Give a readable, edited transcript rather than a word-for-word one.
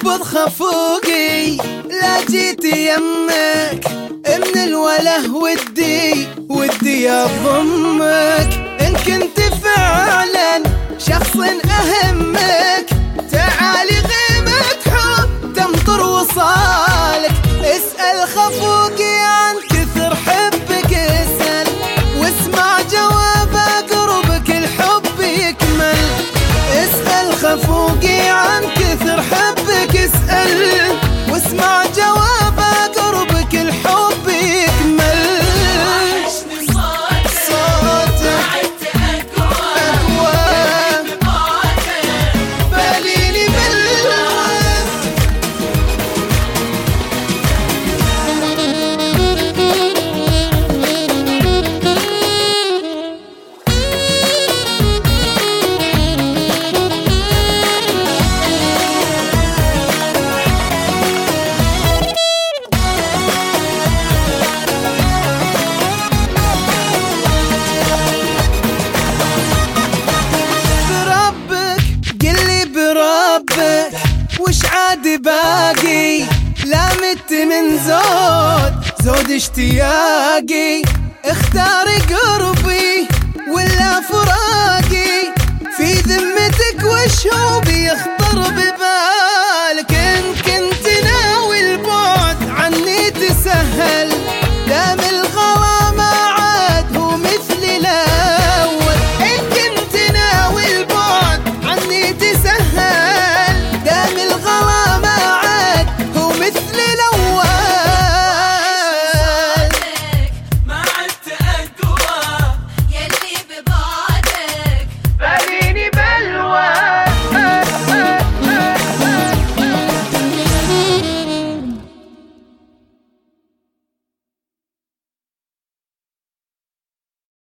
قبض خفوقي لا جيت يمك من الوله ودي اضمك. ان كنت فعلا شخص اهمك تعالي غيمة حب تمطر وصالك. اسأل خفوقي عن كثر حبك، اسأل واسمع جوابه قربك الحب يكمل. اسأل خفوقي عن كثر حبك، اسأل واسمع جوابه قربك الحب يكمل. وش عاد باقي لا مت من زود اشتياقي. اختاري قربي ولا فراقي في ذمتك وش هو